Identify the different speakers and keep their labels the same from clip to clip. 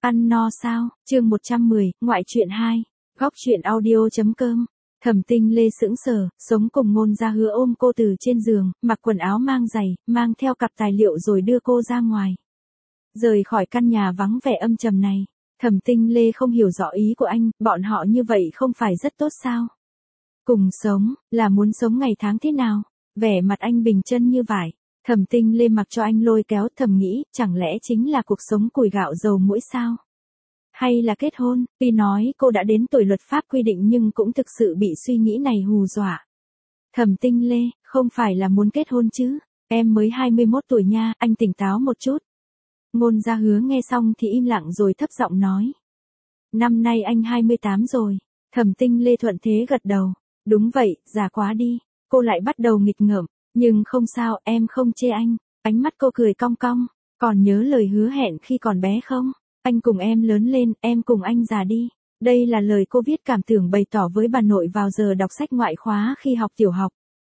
Speaker 1: Ăn no sao? Chương 110, ngoại truyện 2. Góc truyện audio.com. Thẩm Tinh Lê sững sờ, sống cùng Ngôn Gia Hứa ôm cô từ trên giường, mặc quần áo mang giày, mang theo cặp tài liệu rồi đưa cô ra ngoài. Rời khỏi căn nhà vắng vẻ âm trầm này, Thẩm Tinh Lê không hiểu rõ ý của anh, bọn họ như vậy không phải rất tốt sao? Cùng sống, là muốn sống ngày tháng thế nào? Vẻ mặt anh bình chân như vải. Thẩm Tinh Lê mặc cho anh lôi kéo, thầm nghĩ, chẳng lẽ chính là cuộc sống củi gạo dầu muỗi sao? Hay là kết hôn? Tuy nói cô đã đến tuổi luật pháp quy định nhưng cũng thực sự bị suy nghĩ này hù dọa. Thẩm Tinh Lê, không phải là muốn kết hôn chứ? Em mới 21 tuổi nha, anh tỉnh táo một chút. Ngôn Gia Hứa nghe xong thì im lặng rồi thấp giọng nói. Năm nay anh 28 rồi. Thẩm Tinh Lê thuận thế gật đầu. Đúng vậy, già quá đi. Cô lại bắt đầu nghịch ngợm. Nhưng không sao, em không chê anh. Ánh mắt cô cười cong cong. Còn nhớ lời hứa hẹn khi còn bé không? Anh cùng em lớn lên, em cùng anh già đi. Đây là lời cô viết cảm tưởng bày tỏ với bà nội vào giờ đọc sách ngoại khóa khi học tiểu học.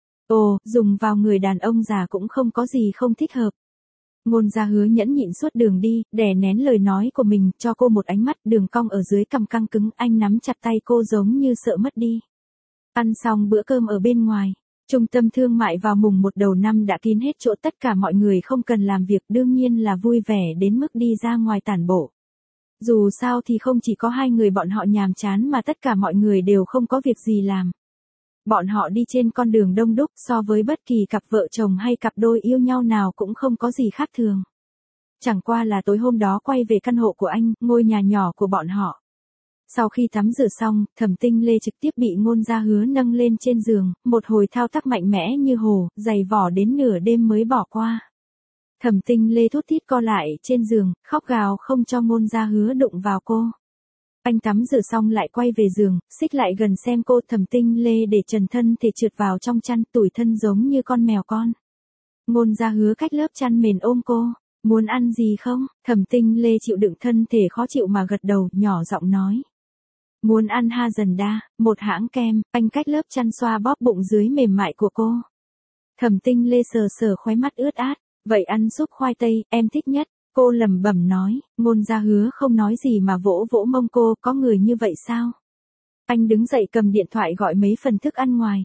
Speaker 1: Ồ, dùng vào người đàn ông già cũng không có gì không thích hợp. Ngôn Gia Hứa nhẫn nhịn suốt đường đi, đè nén lời nói của mình, cho cô một ánh mắt đường cong ở dưới cằm căng cứng, anh nắm chặt tay cô giống như sợ mất đi. Ăn xong bữa cơm ở bên ngoài, trung tâm thương mại vào mùng 1 đầu năm đã kín hết chỗ, tất cả mọi người không cần làm việc, đương nhiên là vui vẻ đến mức đi ra ngoài tản bộ. Dù sao thì không chỉ có hai người bọn họ nhàm chán mà tất cả mọi người đều không có việc gì làm. Bọn họ đi trên con đường đông đúc, so với bất kỳ cặp vợ chồng hay cặp đôi yêu nhau nào cũng không có gì khác thường. Chẳng qua là tối hôm đó quay về căn hộ của anh, ngôi nhà nhỏ của bọn họ. Sau khi tắm rửa xong, Thẩm Tinh Lê trực tiếp bị Ngôn Gia Hứa nâng lên trên giường, một hồi thao tác mạnh mẽ như hồ, giày vò đến nửa đêm mới bỏ qua. Thẩm Tinh Lê thút thít co lại trên giường, khóc gào không cho Ngôn Gia Hứa đụng vào cô. Anh tắm rửa xong lại quay về giường, xích lại gần xem cô. Thẩm Tinh Lê để trần thân thể trượt vào trong chăn, tủi thân giống như con mèo con. Ngôn Gia Hứa cách lớp chăn mền ôm cô. Muốn ăn gì không? Thẩm Tinh Lê chịu đựng thân thể khó chịu mà gật đầu, nhỏ giọng nói. Muốn ăn ha dần đa, một hãng kem. Anh cách lớp chăn xoa bóp bụng dưới mềm mại của cô. Thẩm Tinh Lê sờ sờ khóe mắt ướt át. Vậy ăn súp khoai tây, em thích nhất. Cô lẩm bẩm nói. Ngôn Gia Hứa không nói gì mà vỗ vỗ mông cô. Có người như vậy sao? Anh đứng dậy cầm điện thoại gọi mấy phần thức ăn ngoài.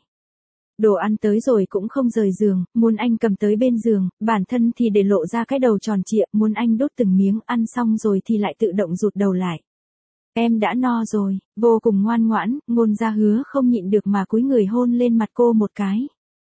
Speaker 1: Đồ ăn tới rồi cũng không rời giường, muốn anh cầm tới bên giường, bản thân thì để lộ ra cái đầu tròn trịa, muốn anh đốt từng miếng, ăn xong rồi thì lại tự động rụt đầu lại. Em đã no rồi, vô cùng ngoan ngoãn. Ngôn Gia Hứa không nhịn được mà cúi người hôn lên mặt cô một cái.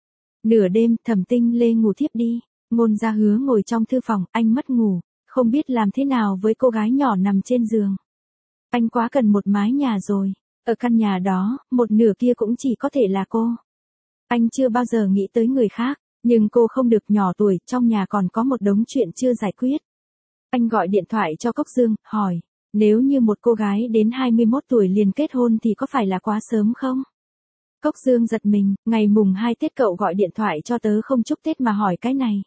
Speaker 1: Nửa đêm, Thẩm Tinh Lê ngủ thiếp đi. Ngôn Gia Hứa ngồi trong thư phòng, anh mất ngủ, không biết làm thế nào với cô gái nhỏ nằm trên giường. Anh quá cần một mái nhà rồi, ở căn nhà đó, một nửa kia cũng chỉ có thể là cô. Anh chưa bao giờ nghĩ tới người khác, nhưng cô không được, nhỏ tuổi, trong nhà còn có một đống chuyện chưa giải quyết. Anh gọi điện thoại cho Cốc Dương, hỏi, nếu như một cô gái đến 21 tuổi liền kết hôn thì có phải là quá sớm không? Cốc Dương giật mình, ngày mùng 2 Tết cậu gọi điện thoại cho tớ không chúc Tết mà hỏi cái này.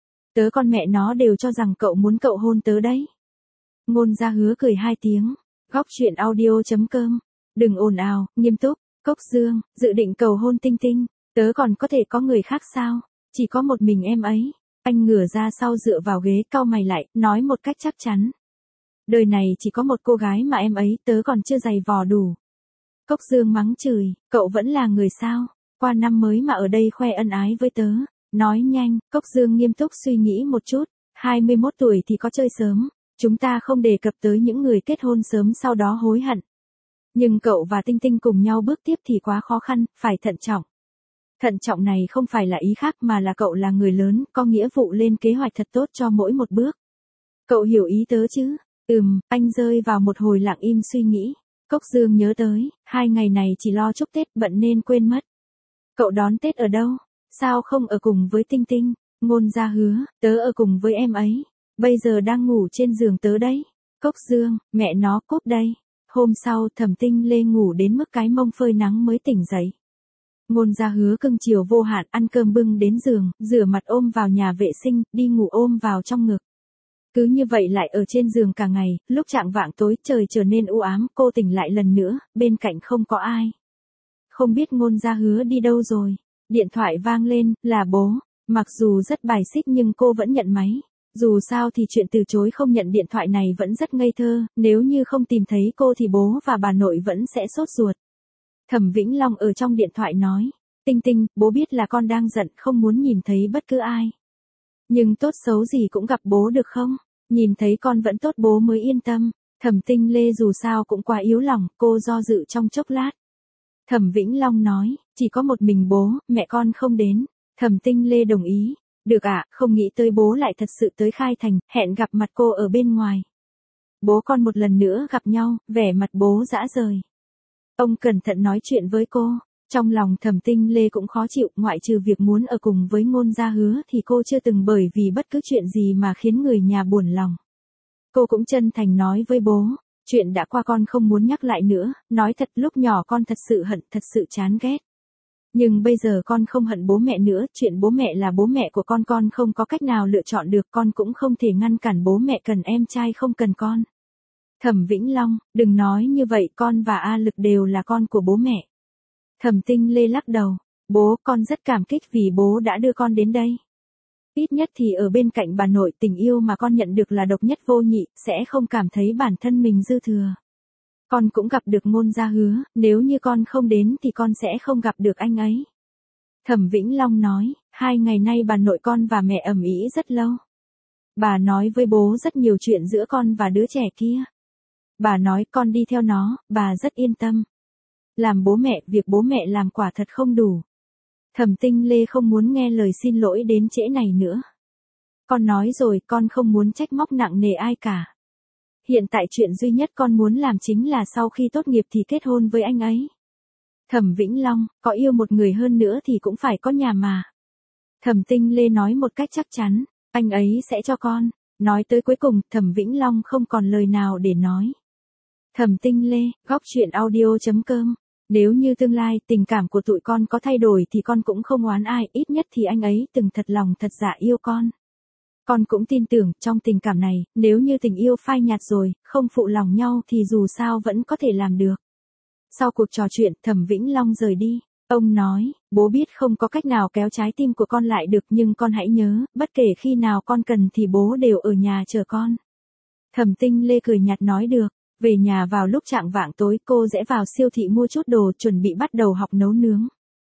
Speaker 1: Tớ con mẹ nó đều cho rằng cậu muốn cậu hôn tớ đấy. Ngôn Gia Hứa cười 2 tiếng. Góc truyện audio.com. Đừng ồn ào, nghiêm túc. Cốc Dương, dự định cầu hôn Tinh Tinh. Tớ còn có thể có người khác sao? Chỉ có một mình em ấy. Anh ngửa ra sau dựa vào ghế, cau mày lại, nói một cách chắc chắn. Đời này chỉ có một cô gái mà em ấy, tớ còn chưa giày vò đủ. Cốc Dương mắng chửi, cậu vẫn là người sao? Qua năm mới mà ở đây khoe ân ái với tớ. Nói nhanh, Cốc Dương nghiêm túc suy nghĩ một chút. 21 tuổi thì có chơi sớm. Chúng ta không đề cập tới những người kết hôn sớm sau đó hối hận. Nhưng cậu và Tinh Tinh cùng nhau bước tiếp thì quá khó khăn, phải thận trọng. Thận trọng này không phải là ý khác mà là cậu là người lớn, có nghĩa vụ lên kế hoạch thật tốt cho mỗi một bước. Cậu hiểu ý tớ chứ? Anh rơi vào một hồi lặng im suy nghĩ. Cốc Dương nhớ tới, 2 ngày này chỉ lo chúc Tết bận nên quên mất. Cậu đón Tết ở đâu? Sao không ở cùng với Tinh Tinh? Ngôn Gia Hứa, tớ ở cùng với em ấy. Bây giờ đang ngủ trên giường tớ đấy. Cốc Dương, mẹ nó cúp đây. Hôm sau, Thẩm Tinh Lê ngủ đến mức cái mông phơi nắng mới tỉnh dậy. Ngôn Gia Hứa cưng chiều vô hạn, ăn cơm bưng đến giường, rửa mặt ôm vào nhà vệ sinh, đi ngủ ôm vào trong ngực. Cứ như vậy lại ở trên giường cả ngày, lúc chạng vạng tối trời trở nên u ám, cô tỉnh lại lần nữa, bên cạnh không có ai. Không biết Ngôn Gia Hứa đi đâu rồi. Điện thoại vang lên, là bố. Mặc dù rất bài xích nhưng cô vẫn nhận máy. Dù sao thì chuyện từ chối không nhận điện thoại này vẫn rất ngây thơ, nếu như không tìm thấy cô thì bố và bà nội vẫn sẽ sốt ruột. Thẩm Vĩnh Long ở trong điện thoại nói, Tinh Tinh, bố biết là con đang giận không muốn nhìn thấy bất cứ ai. Nhưng tốt xấu gì cũng gặp bố được không? Nhìn thấy con vẫn tốt bố mới yên tâm. Thẩm Tinh Lê dù sao cũng quá yếu lòng, cô do dự trong chốc lát. Thẩm Vĩnh Long nói, chỉ có một mình bố, mẹ con không đến. Thẩm Tinh Lê đồng ý. Được ạ, không nghĩ tới bố lại thật sự tới Khai Thành, hẹn gặp mặt cô ở bên ngoài. Bố con một lần nữa gặp nhau, vẻ mặt bố dã rời. Ông cẩn thận nói chuyện với cô. Trong lòng Thẩm Tinh Lê cũng khó chịu, ngoại trừ việc muốn ở cùng với Ngôn Gia Hứa thì cô chưa từng bởi vì bất cứ chuyện gì mà khiến người nhà buồn lòng. Cô cũng chân thành nói với bố, chuyện đã qua con không muốn nhắc lại nữa, nói thật lúc nhỏ con thật sự hận, thật sự chán ghét. Nhưng bây giờ con không hận bố mẹ nữa, chuyện bố mẹ là bố mẹ của con không có cách nào lựa chọn được, con cũng không thể ngăn cản bố mẹ cần em trai không cần con. Thẩm Vĩnh Long, đừng nói như vậy, con và A Lực đều là con của bố mẹ. Thẩm Tinh Lê lắc đầu, bố, con rất cảm kích vì bố đã đưa con đến đây. Ít nhất thì ở bên cạnh bà nội, tình yêu mà con nhận được là độc nhất vô nhị, sẽ không cảm thấy bản thân mình dư thừa. Con cũng gặp được Ngôn Gia Hứa, nếu như con không đến thì con sẽ không gặp được anh ấy. Thẩm Vĩnh Long nói, 2 ngày nay bà nội con và mẹ ầm ĩ rất lâu. Bà nói với bố rất nhiều chuyện giữa con và đứa trẻ kia. Bà nói con đi theo nó, bà rất yên tâm. Làm bố mẹ, việc bố mẹ làm quả thật không đủ. Thẩm Tinh Lê không muốn nghe lời xin lỗi đến trễ này nữa. Con nói rồi, con không muốn trách móc nặng nề ai cả. Hiện tại chuyện duy nhất con muốn làm chính là sau khi tốt nghiệp thì kết hôn với anh ấy. Thẩm Vĩnh Long, có yêu một người hơn nữa thì cũng phải có nhà mà. Thẩm Tinh Lê nói một cách chắc chắn, anh ấy sẽ cho con. Nói tới cuối cùng, Thẩm Vĩnh Long không còn lời nào để nói. Thẩm Tinh Lê, góc chuyện audio.com. Nếu như tương lai tình cảm của tụi con có thay đổi thì con cũng không oán ai, ít nhất thì anh ấy từng thật lòng thật dạ yêu con. Con cũng tin tưởng trong tình cảm này, nếu như tình yêu phai nhạt rồi, không phụ lòng nhau thì dù sao vẫn có thể làm được. Sau cuộc trò chuyện, Thẩm Vĩnh Long rời đi. Ông nói, bố biết không có cách nào kéo trái tim của con lại được nhưng con hãy nhớ, bất kể khi nào con cần thì bố đều ở nhà chờ con. Thẩm Tinh Lê cười nhạt nói được. Về nhà vào lúc chạng vạng tối cô rẽ vào siêu thị mua chút đồ chuẩn bị bắt đầu học nấu nướng.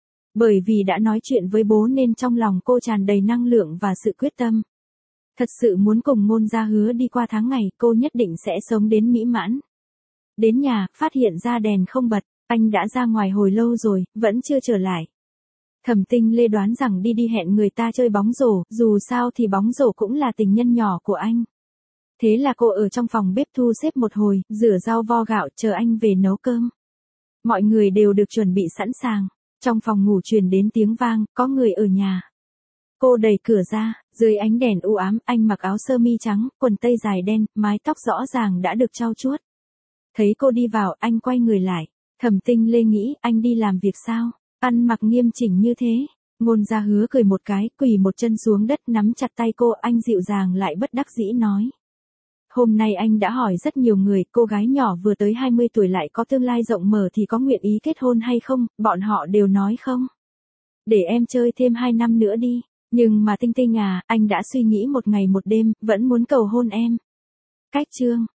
Speaker 1: Bởi vì đã nói chuyện với bố nên trong lòng cô tràn đầy năng lượng và sự quyết tâm. Thật sự muốn cùng Ngôn Gia Hứa đi qua tháng ngày, cô nhất định sẽ sống đến mỹ mãn. Đến nhà, phát hiện ra đèn không bật, anh đã ra ngoài hồi lâu rồi, vẫn chưa trở lại. Thẩm Tinh Lê đoán rằng đi hẹn người ta chơi bóng rổ, dù sao thì bóng rổ cũng là tình nhân nhỏ của anh. Thế là cô ở trong phòng bếp thu xếp một hồi, rửa rau vo gạo chờ anh về nấu cơm. Mọi người đều được chuẩn bị sẵn sàng. Trong phòng ngủ truyền đến tiếng vang, có người ở nhà. Cô đẩy cửa ra, dưới ánh đèn u ám, anh mặc áo sơ mi trắng, quần tây dài đen, mái tóc rõ ràng đã được trau chuốt. Thấy cô đi vào, anh quay người lại. Thẩm Tinh Lê nghĩ, anh đi làm việc sao? Ăn mặc nghiêm chỉnh như thế. Ngôn Gia Hứa cười một cái, quỳ một chân xuống đất nắm chặt tay cô, anh dịu dàng lại bất đắc dĩ nói. Hôm nay anh đã hỏi rất nhiều người, cô gái nhỏ vừa tới 20 tuổi lại có tương lai rộng mở thì có nguyện ý kết hôn hay không, bọn họ đều nói không. Để em chơi thêm 2 năm nữa đi, nhưng mà Tinh Tinh à, anh đã suy nghĩ một ngày một đêm, vẫn muốn cầu hôn em. Cách chương